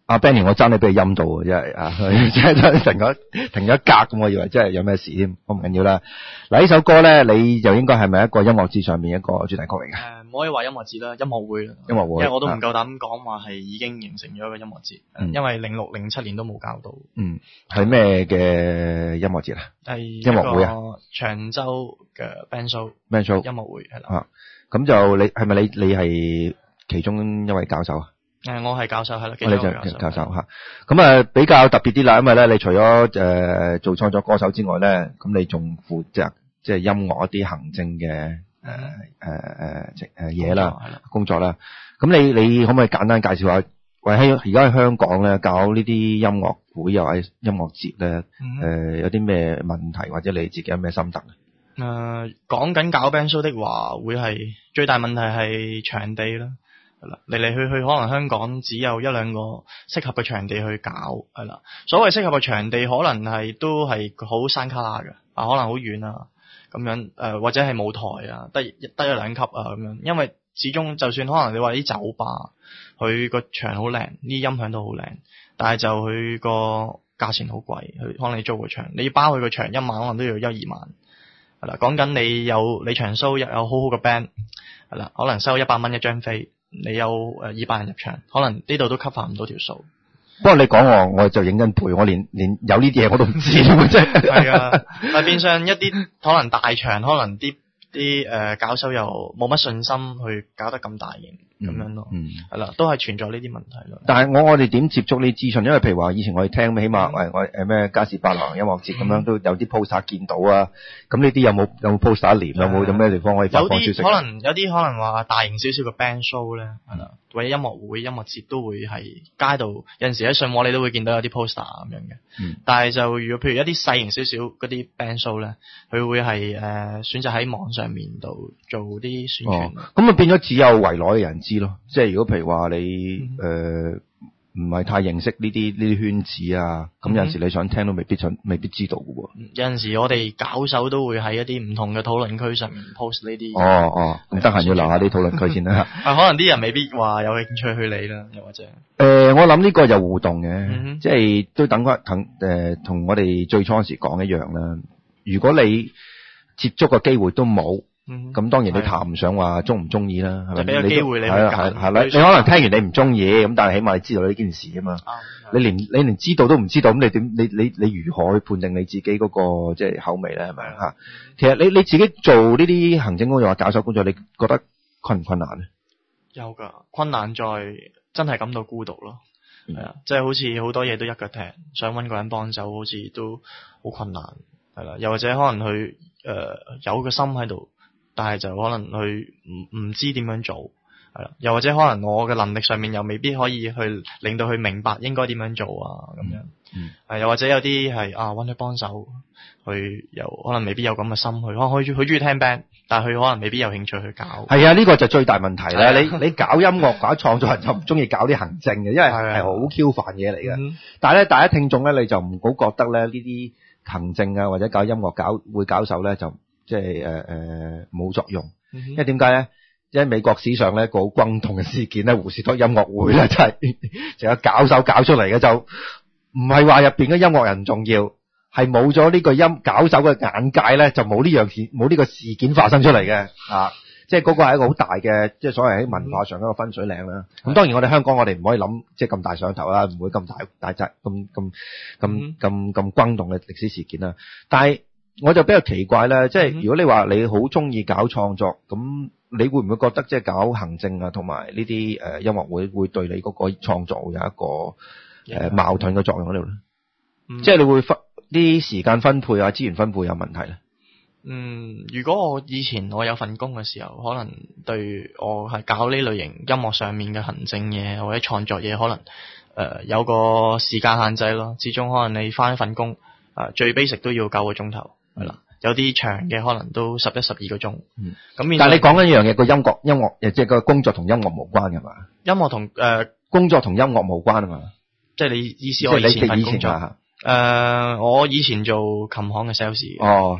阿 Benny 我爭你俾佢陰到啊，真係啊，即係停咗停咗一格咁，我以為真係有咩事添，我唔緊要啦。嗱呢首歌咧，你就應該係咪一個音樂節上面一個主題曲嚟嘅？ 誒，唔可以話音樂節啦，音樂會啦。 音樂會， 因為我都唔夠膽講話係已經形成咗一個音樂節， 嗯、 因為零六零七年都冇搞到。 嗯，係咩嘅音樂節啊？ 係音樂會啊？ 長洲嘅 band show。 band show 音樂會係啦。 啊，咁就你係咪你你係其中一位教授啊？ 誒，我係教授係啦， 我哋就教授吓，咁啊比較特別啲啦，因為咧你除咗誒、呃、做創作歌手之外咧，咁你仲負責即係音樂一啲行政嘅誒誒誒誒嘢啦，工作啦。咁你你可唔可以簡單介紹下？喂，喺而家喺香港咧搞呢啲音樂會又係音樂節咧，誒、嗯呃、有啲咩問題或者你自己有咩心得？ 誒，講緊搞 band show 的話，會係最大問題係場地啦。嚟嚟去去，可能香港只有一兩個適合嘅場地去搞，係啦。所謂適合嘅場地，可能係都係好山卡拉嘅，啊，可能好遠啊，咁樣誒、呃，或者係舞台啊，得得一兩級啊咁樣。因為始終就算可能你話啲酒吧，佢個場好靚，啲音響都好靚，但係就佢個價錢好貴，佢可能你租個場，你要包佢個場一晚，可能都要一二萬，係啦。講緊你有你場 show 有好好嘅 band，係啦，可能收一百蚊一張飛。你有誒二百人入場，可能呢度都 cover 唔到條數。 不過你講我，我就認真背，我連連有呢啲嘢我都唔知，真係。 係啊，但係變相一啲可能大場，可能啲啲誒搞手又冇乜信心去搞得咁大型咁、嗯、樣咯。嗯，係啦，都係存在呢啲問題咯。 但係我我哋點接觸呢資訊？因為譬如話以前我哋聽，起碼誒我誒咩嘉士伯流行音樂節咁、嗯、樣都有啲 poster 見到啊。咁呢啲有冇有冇 poster 連？有冇有咩地方可以發放消息？ 有啲可能有啲可能話大型少少嘅 band show 咧，係啦，或者音樂會、音樂節都會係街度有陣時喺信和你都會見到有啲 poster 咁樣嘅。嗯。但係就如果譬如一啲細型少少嗰啲 band show 咧，佢會係誒、呃、選擇喺網上面度做啲宣傳。哦。咁啊變咗只有圍內嘅人知咯。即係如果譬如話你誒唔係太認識呢啲呢啲圈子啊，咁有陣時你想聽都未必想未必知道嘅喎。有陣時我哋搞手都會喺一啲唔同嘅討論區上面 post 呢啲。哦哦，咁得閒要留下啲討論區先啦。啊，可能啲人未必話有興趣去理啦，又或者。誒、呃，我諗呢個就互動嘅、嗯，即係都等翻同誒同我哋最初時講一樣啦。如果你接觸嘅機會都冇。咁、嗯、當然你談唔上話中唔中意啦，係咪？俾個機會你去揀，係啦，你可能聽完你唔中意，咁但係起碼你知道呢件事啊嘛。你連你連知道都唔知道，咁你點？你你你如何去判定你自己嗰、那個即係口味咧？係咪吓？其實你你自己做呢啲行政工作或搞手工作，你覺得困唔困難咧？有噶，困難在真係感到孤獨咯。係、嗯、啊，即係好似好多嘢都一腳踢，想搵個人幫手，好似都好困難。係啦，又或者可能佢誒、呃、有個心喺度。但係就可能佢唔唔知點樣做，係啦，又或者可能我嘅能力上面又未必可以去令到佢明白應該點樣做啊，咁樣，嗯，係又或者有啲係啊搵佢幫手，佢又可能未必有咁嘅心去，可能佢佢中意聽 band， 但係佢可能未必有興趣去搞。係啊，呢個就最大問題啦。你你搞音樂搞創作人就唔中意搞啲行政嘅，因為係好 Q 煩嘢嚟嘅。嗯、但係咧，大家聽眾咧，你就唔好覺得咧呢啲行政啊或者搞音樂搞會搞手咧就。即係誒誒冇作用，嗯、因為點解咧？因為美國史上咧個好轟動嘅事件咧，胡士托音樂會咧，真係成個搞手搞出嚟嘅，就唔係話入邊嘅音樂人重要，係冇咗呢個音搞手嘅眼界咧，就冇呢樣事冇呢個事件發生出嚟嘅啊！即係嗰個係一個好大嘅，即係所謂喺文化上一個分水嶺啦。咁、嗯、當然我哋香港我哋唔可以諗即係咁大上頭啦，唔會咁大大隻咁咁咁咁咁轟動嘅歷史事件啦，但係。我就比較奇怪啦，即係如果你話你好中意搞創作，咁你會唔會覺得即係搞行政啊，同埋呢啲誒音樂會會對你嗰個創作會有一個誒、呃、矛盾嘅作用喺度咧？即係你會分啲時間分配啊、資源分配有問題咧？嗯，如果我以前我有份工嘅時候，可能對我係搞呢類型音樂上面嘅行政嘢或者創作嘢，可能誒、呃、有個時間限制咯。始終可能你返一份工啊、呃，最 basic 都要九個鐘頭。係啦，有啲長嘅可能都十一、十二個鐘。嗯，咁但係你講緊一樣嘢，個音樂音樂即係個工作同音樂無關㗎嘛？音樂同誒、呃、工作同音樂無關啊嘛？即係你意思我以前份工作？誒、呃，我以前做琴行嘅 sales。哦，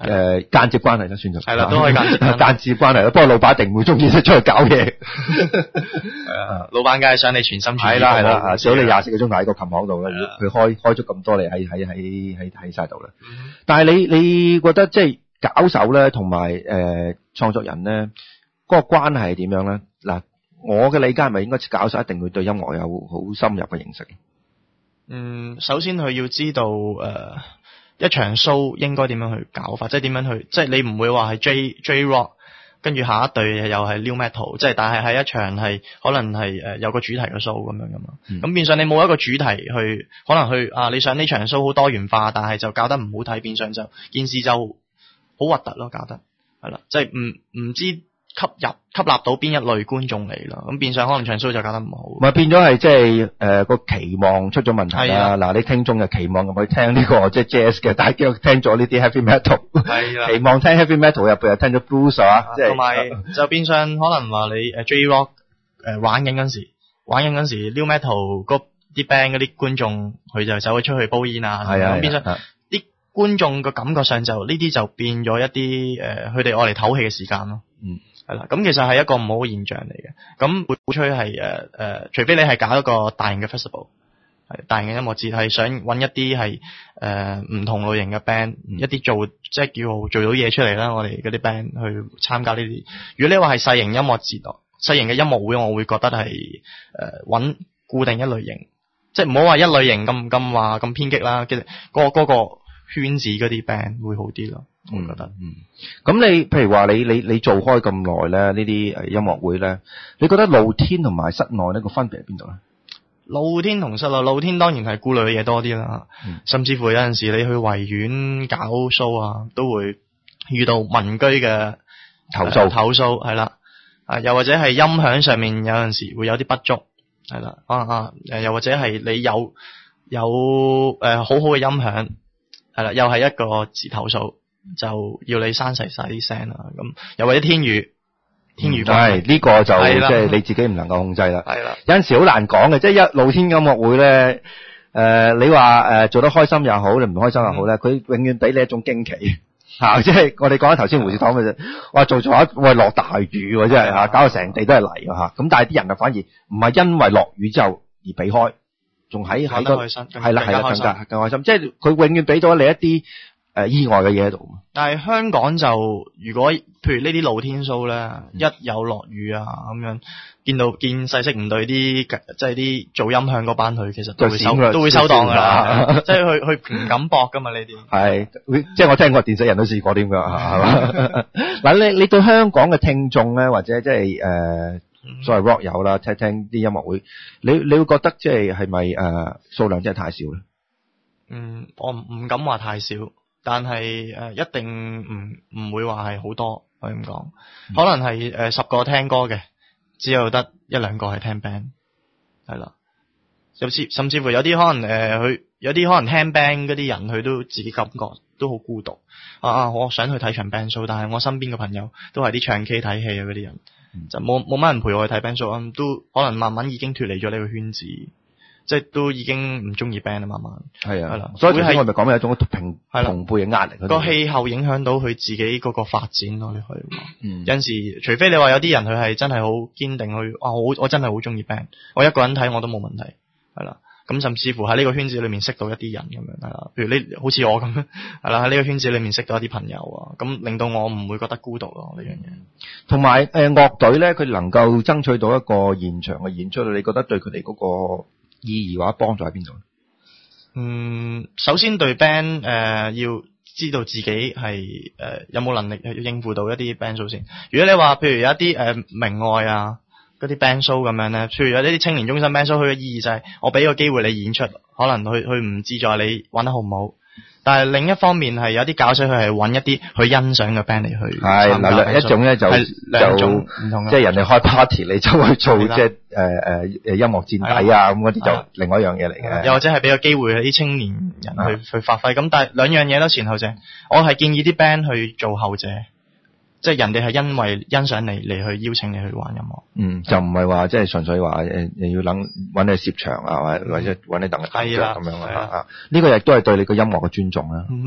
誒間接關係啦，算咗。 係啦，都可以間接關係。 間接關係啦，不過老闆一定唔會中意出去搞嘢。 係啊，老闆梗係想你全心全意。 係啦係啦，少你廿四個鐘頭喺個琴行度啦，佢開開咗咁多你喺喺喺喺喺晒度啦。但係你你覺得即係搞手咧，同埋誒創作人咧，嗰個關係係點樣咧？嗱，我嘅理解係咪應該搞手一定會對音樂有好深入嘅認識？ 嗯，首先佢要知道誒、呃、一場 show 應該點樣去搞法，即係點樣去，即係你唔會話係 J J Rock， 跟住下一隊又係 New Metal， 即係但係係一場係可能係誒有個主題嘅 show 咁樣噶嘛。咁、嗯、變相你冇一個主題去，可能去啊你想呢場 show 好多元化，但係就搞得唔好睇，變相就件事就好核突咯，搞得係啦，即係唔唔知吸入吸納到邊一類觀眾嚟啦，咁變相可能場 show 就搞得唔好。咪變咗係即係誒個期望出咗問題啦。嗱，你聽眾嘅期望咁去聽呢個即係 jazz 嘅，但係結果聽咗呢啲 heavy metal， 係啦，期望聽 heavy metal 入邊又聽咗 blues 啊，即係同埋就變相可能話你誒 J Rock 誒玩緊嗰陣時，玩緊嗰陣時 New Metal 嗰啲 band 嗰啲觀眾佢就走咗出去煲煙啊，係啊，咁變相啲觀眾個感覺上就呢啲就變咗一啲誒佢哋愛嚟唞氣嘅時間咯。嗯。係啦，咁其實係一個唔好嘅現象嚟嘅。咁會鼓吹係誒誒，除非你係搞一個大型嘅 festival， 係大型嘅音樂節，係想揾一啲係誒唔同類型嘅 band，、嗯、一啲做即係叫做到嘢出嚟啦。我哋嗰啲 band 去參加呢啲。如果你話係細型音樂節咯，細型嘅音樂會，我會覺得係誒揾固定一類型，即係唔好話一類型咁咁話咁偏激啦。其實嗰嗰個圈子嗰啲 band 會好啲咯。我覺得，嗯，咁、嗯、你譬如話你你你做開咁耐咧，呢啲誒音樂會咧，你覺得露天同埋室內呢個分別喺邊度咧？露天同室內，露天當然係顧慮嘅嘢多啲啦、嗯，甚至乎有陣時你去維園搞 show 啊，都會遇到民居嘅投訴，投訴係啦，啊又或者係音響上面有陣時會有啲不足，係啦，啊啊誒又或者係你有有誒、呃、好好嘅音響，係啦，又係一個字投訴。就要你刪細晒啲聲啦，咁又或者天雨，天雨係呢、這個就即係、就是、你自己唔能夠控制啦。係啦，有陣時好難講嘅，即係一露天音樂會咧，誒、呃，你話誒、呃、做得開心又好，你唔開心又好咧，佢、嗯、永遠俾你一種驚奇吓，即係我哋講緊頭先胡士堂嘅啫，哇做咗一喂落大雨喎，真係吓，搞到成地都係泥啊吓，咁但係啲人啊反而唔係因為落雨之後而避開，仲喺喺個係啦係啦更加更開心，即係佢永遠俾到你一啲。誒、呃，意外嘅嘢喺度。但係香港就如果譬如呢啲露天 show 咧、嗯，一有落雨啊咁樣，見到見勢色唔對，啲即係啲做音響嗰班佢其實都會收都會收檔噶啦，即係佢佢唔敢搏噶嘛呢啲。係，即係我聽過電視人都試過點噶，係嘛？嗱，你你對香港嘅聽眾咧，或者即係誒，所謂 rock 友啦，聽聽啲音樂會，你你會覺得即係係咪誒數量真係太少咧？嗯，我唔唔敢話太少。但係誒、呃，一定唔唔會話係好多，可以咁講，可能係誒、呃、十個聽歌嘅，只有得一兩個係聽 band， 係啦。甚至甚至乎有啲可能誒，佢、呃、有啲可能聽 band 嗰啲人，佢都自己感覺都好孤獨啊啊！我想去睇場 band show， 但係我身邊嘅朋友都係啲唱 K 睇戲啊嗰啲人，嗯、就冇冇乜人陪我去睇 band show，都可能慢慢已經脫離咗呢個圈子。即係都已經唔中意 band 啦，慢慢係啊，係啦，所以頭先我咪講有一種同同輩嘅壓力，個氣候影響到佢自己嗰個發展咯，你可以話。嗯，有陣時除非你話有啲人佢係真係好堅定去，啊，我我真係好中意 band， 我一個人睇我都冇問題，係啦。咁甚至乎喺呢個圈子裏面識到一啲人咁樣，係啦，譬如你好似我咁樣，係啦，喺呢個圈子裏面識到一啲朋友啊，咁令到我唔會覺得孤獨咯呢樣嘢。同埋誒樂隊咧，佢能夠爭取到一個現場嘅演出，你覺得對佢哋嗰個意義或者幫助喺邊度？嗯，首先對 band 誒、呃、要知道自己係誒、呃、有冇能力去應付到一啲 band show 先。如果你話譬如有一啲誒、呃、明愛啊嗰啲 band show 咁樣咧，譬如有呢啲青年中心 band show，佢嘅意義就係我俾個機會你演出，可能佢佢唔志在你玩得好唔好。但係另一方面係有啲搞水，佢係揾一啲去欣賞嘅 band 嚟去係嗱，一種咧就就唔同，即係人哋開 party 你就去做即係誒誒誒音樂墊底啊咁嗰啲就另外一樣嘢嚟嘅。又或者係俾個機會啲青年人去去發揮。咁但係兩樣嘢都前後者，我係建議啲 band 去做後者。即係人哋係因為欣賞你嚟去邀請你去玩音樂，嗯，就唔係話即係純粹話誒，你要諗揾你攝場啊，或者或者揾你等嘅合作咁樣啊，呢個亦都係對你個音樂嘅尊重啦，啊、嗯，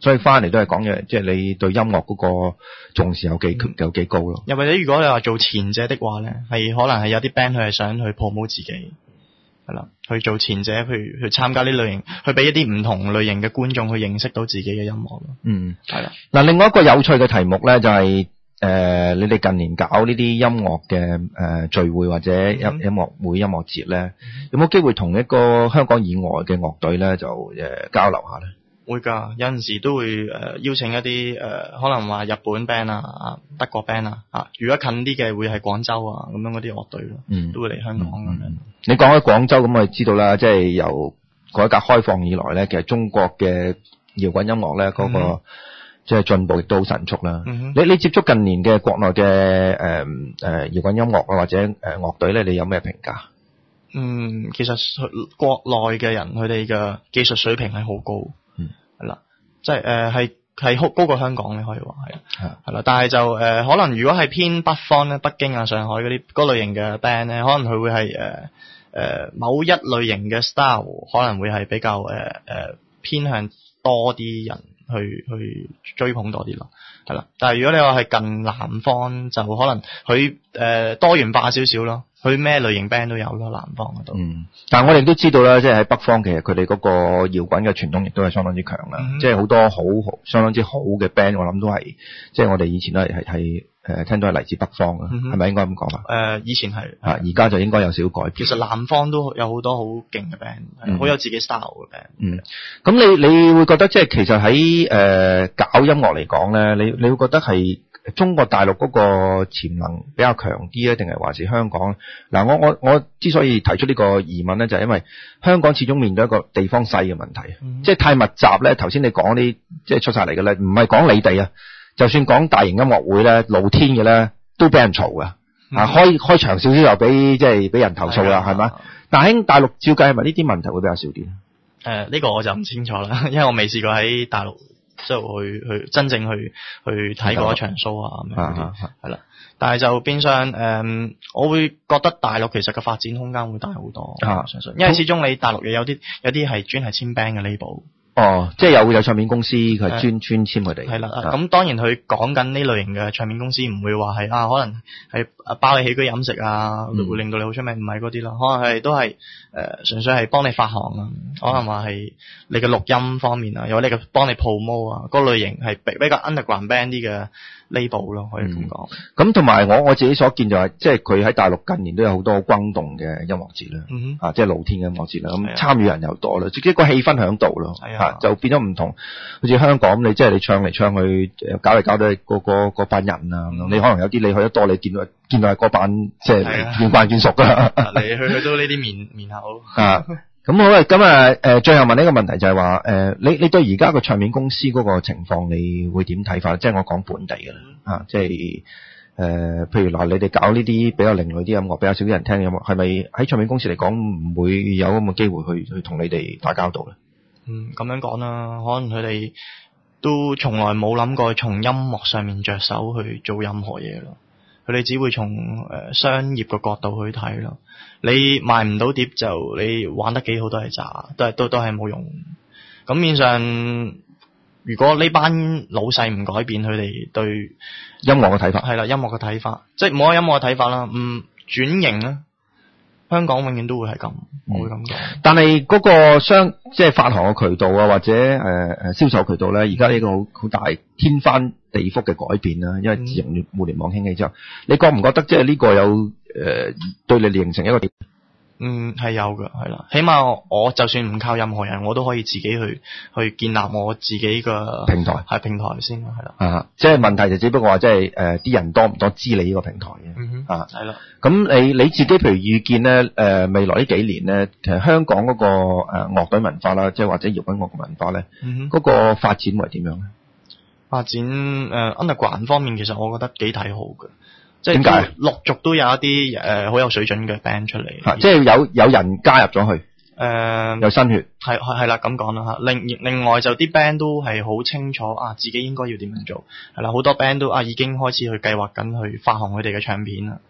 所以翻嚟都係講嘅，即係你對音樂嗰個重視有幾、嗯、有幾高咯。 又或者如果你話做前者的話咧，係可能係有啲 band 佢係想去 promote 自己，係啦，去做前者，譬如去參加呢類型，去俾一啲唔同類型嘅觀眾去認識到自己嘅音樂咯。 嗯，係啦。嗱， 嗯， 另外一個有趣嘅題目咧就係、是。誒、呃，你哋近年搞呢啲音樂嘅誒、呃、聚會或者音音樂會、音樂節咧，有冇機會同一個香港以外嘅樂隊咧就誒、呃、交流下咧？ 會㗎，有陣時都會誒、呃、邀請一啲誒、呃、可能話日本 band 啊、德國 band 啊，啊如果近啲嘅會係廣州啊咁樣嗰啲樂隊咯，嗯，都會嚟香港咁樣、嗯嗯。你講開廣州咁，我哋知道啦，即係由改革開放以來咧，其實中國嘅搖滾音樂咧嗰個。嗯即係進步亦都好神速啦、嗯。你你接觸近年嘅國內嘅誒誒搖滾音樂啊，或者誒樂隊咧，你有咩評價？嗯，其實國內嘅人佢哋嘅技術水平係好高，嗯，係啦，即係誒係係好高過香港你可以話係，係啦。但係就誒、呃、可能如果係偏北方咧，北京啊、上海嗰啲嗰類型嘅 band 咧，可能佢會係誒誒某一類型嘅 style 可能會係比較誒誒、呃、偏向多啲人。去去追捧多啲咯，係啦。但係如果你話係近南方，就可能佢誒、呃、多元化少少咯，佢咩類型 band 都有咯，南方嗰度。嗯，但係我哋都知道啦，即係喺北方，其實佢哋嗰個搖滾嘅傳統亦都係相當之強啦。即係好多好相當之好嘅 band，我諗都係即係我哋以前都係係係誒聽到係嚟自北方嘅，係、嗯、咪應該咁講啊？誒、呃，以前係啊，而家就應該有少少改變。其實南方都有好多好勁嘅 band，好、嗯、有自己 style 嘅 band。嗯，咁你你會覺得即係其實喺誒、呃、搞音樂嚟講咧，你你會覺得係中國大陸嗰個潛能比較強啲咧，定係還是香港？嗱，我我我之所以提出呢個疑問咧，就係、是、因為香港始終面對一個地方細嘅問題，嗯、即係太密集咧。頭先你講啲即係出晒嚟嘅咧，唔係講你哋啊。就算講大型音樂會咧，露天嘅咧都俾人嘈噶、嗯，啊開開長少少又俾即係俾人投訴啦，係咪？但喺大陸照計係咪呢啲問題會比較少啲？誒、呃，呢、這個我就唔清楚啦，因為我未試過喺大陸即係去去真正去去睇過一場 show 啊咁樣啲，係啦。但係就變相誒、呃，我會覺得大陸其實嘅發展空間會大好多，啊、相信，因為始終你大陸有啲有啲係專係簽 band 嘅 label。哦，即係有有唱片公司佢係專專簽佢哋。係啦，咁當然佢講緊呢類型嘅唱片公司唔會話係啊，可能係包你起居飲食啊，嗯、會令到你好出名，唔係嗰啲啦，可能係都係誒純粹係幫你發行啊，可能話係你嘅錄音方面啊，又或者你嘅幫你 promo 啊，嗰類型係比比較 underground band 啲嘅 label 咯，可以咁講。咁同埋我我自己所見就係、是，即係佢喺大陸近年都有好多轟動嘅音樂節啦、嗯，啊，即係露天嘅音樂節啦，咁參與人又多啦，自己個氣氛響度咯。啊、就變咗唔同，好似香港咁，你即係你唱嚟唱去，搞嚟搞到嗰嗰嗰班人啊、嗯，你可能有啲你去得多，你見到見到係嗰班即係見慣見熟噶，嚟去去都呢啲面面口。啊，咁好啦，咁啊，誒，最後問呢個問題就係話，誒、呃，你你對而家個唱片公司嗰個情況，你會點睇法？即係我講本地嘅啦，啊，即係誒、呃，譬如嗱，你哋搞呢啲比較另類啲音樂，比較少啲人聽嘅音樂，係咪喺唱片公司嚟講唔會有咁嘅機會去去同你哋打交道咧？嗯，咁樣講啦，可能佢哋都從來冇諗過從音樂上面着手去做任何嘢咯。佢哋只會從誒、呃、商業嘅角度去睇咯。你賣唔到碟就你玩得幾好都係渣，都係都都係冇用。咁面上，如果呢班老細唔改變佢哋對音樂嘅睇法，係啦，音樂嘅睇法，即係冇咗音樂嘅睇法啦，唔轉型啦。香港永遠都會係咁，我會咁講。但係嗰個商即係發行嘅渠道啊，或者誒誒銷售渠道咧，而家呢個好好大天翻地覆嘅改變啦。因為自從互聯網興起之後，嗯、你覺唔覺得即係呢個有誒、呃、對你形成一個點？嗯，係有㗎，係啦。起碼我，我就算唔靠任何人，我都可以自己去去建立我自己嘅平台，係平台先啦，係啦。啊，即係問題就只不過話即係誒啲人多唔多知你呢個平台嘅。嗯哼。啊，係啦。咁你你自己譬如預見咧，誒、呃、未來呢幾年咧，其實香港嗰個誒樂隊文化啦，即係或者搖滾樂嘅文化咧，嗯哼，嗰個發展會係點樣咧？發展誒 underground 方面，其實我覺得幾睇好嘅。即係點解？陸續都有一啲誒好有水準嘅 band 出嚟，啊，即係有有人加入咗去，誒、呃、有新血，係係啦咁講啦嚇。另另外就啲 band 都係好清楚啊，自己應該要點樣做，係啦，好多 band 都啊已經開始去計劃緊去發行佢哋嘅唱片啦，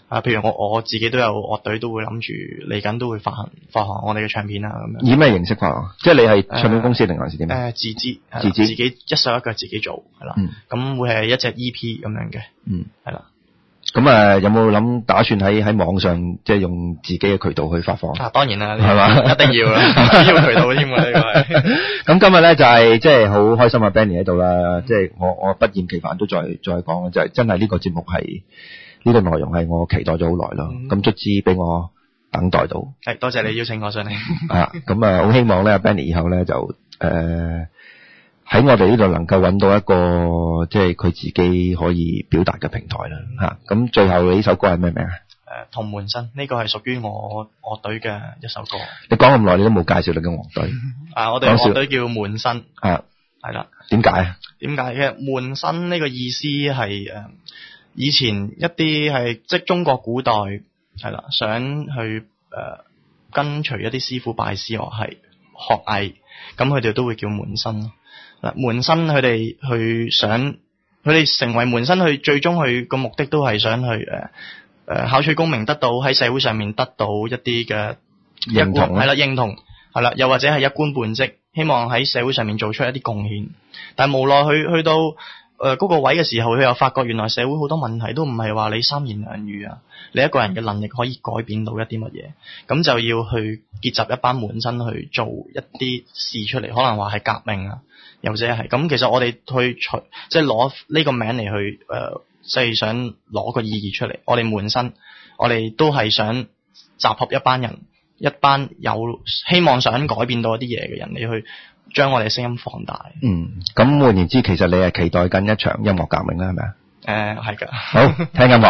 啊，譬如我我自己都有樂隊，都會諗住嚟緊都會發行發行我哋嘅唱片啊咁樣。 以咩形式發行？即係你係唱片公司定還是點？ 誒自資， 自資， 自己一手一腳自己做係啦。咁、嗯、會係一隻 E P 咁樣嘅。嗯，係啦。 咁誒有冇諗打算喺喺網上即係用自己嘅渠道去發放？ 啊，當然啦，係嘛，一定要啦，主要渠道添喎呢個係。咁今日咧就係即係好開心啊 Benny 喺度啦，即係我我不厭其煩都再再講，就係真係呢個節目係呢個內容係我期待咗好耐咯。咁卒之俾我等待到。係多謝你邀請我上嚟。啊，咁啊好希望咧 Benny 以後咧就誒。呃喺我哋呢度能夠揾到一個即係佢自己可以表達嘅平台啦嚇。咁、嗯、最後呢首歌係咩名啊？誒、 呃，同門生呢個係屬於我樂隊嘅一首歌。 你講咁耐，你都冇介紹你嘅樂隊。 啊，我哋樂隊叫門生。啊，係啦。點解啊？點解嘅門生呢個意思係誒、呃，以前一啲係即係中國古代係啦，想去誒、呃、跟隨一啲師傅拜師學藝學藝，咁佢哋都會叫門生咯。嗱，門生佢哋去想，佢哋成為門生，去最終去個目的都係想去誒誒考取功名，得到喺社會上面得到一啲嘅認同，係啦認同，係啦，又或者係一官半職，希望喺社會上面做出一啲貢獻。但係無奈去去到誒嗰、呃嗰個位嘅時候，佢又發覺原來社會好多問題都唔係話你三言兩語啊，你一個人嘅能力可以改變到一啲乜嘢，咁就要去結集一班門生去做一啲事出嚟，可能話係革命啊。又或者係咁，其實我哋去除即係攞呢個名嚟去誒，即、呃、係想攞個意義出嚟。我哋門生，我哋都係想集合一班人，一班有希望想改變到一啲嘢嘅人，你去將我哋嘅聲音放大。嗯， 咁換言之，其實你係期待緊一場音樂革命啦，係咪啊？誒、 呃，係㗎。 好，聽音樂。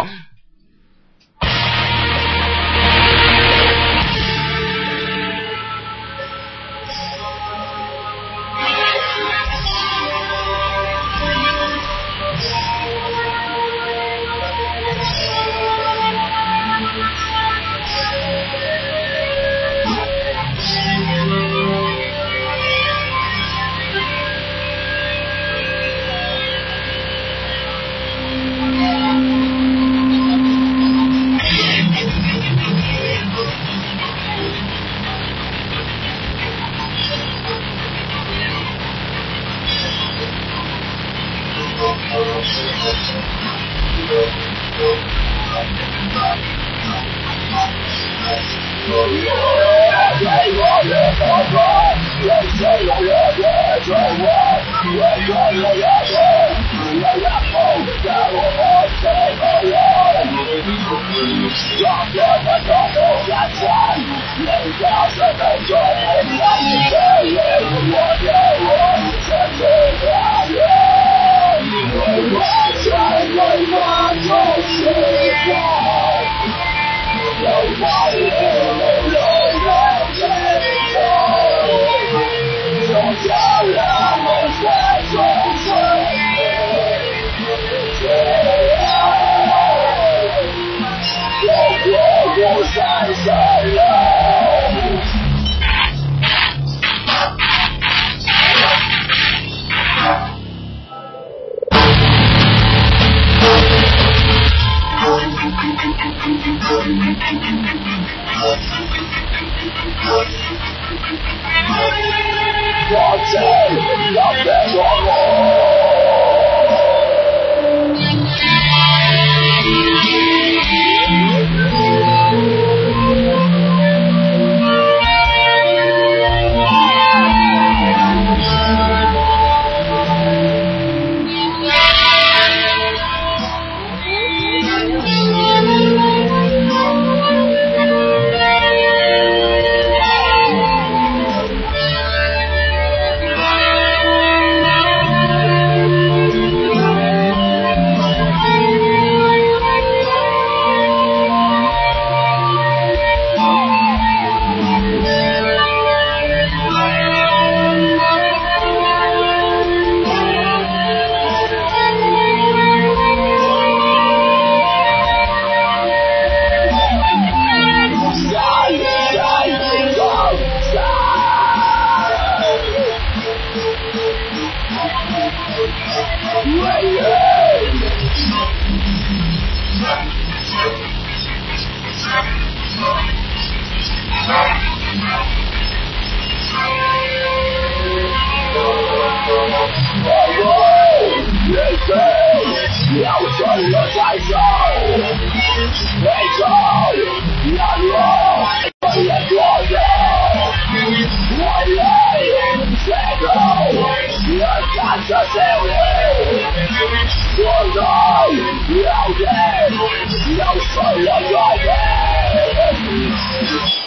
顺了再走，没走，难忘我也过的，我累，最后也看着心里，我懂，有人，有谁要改变。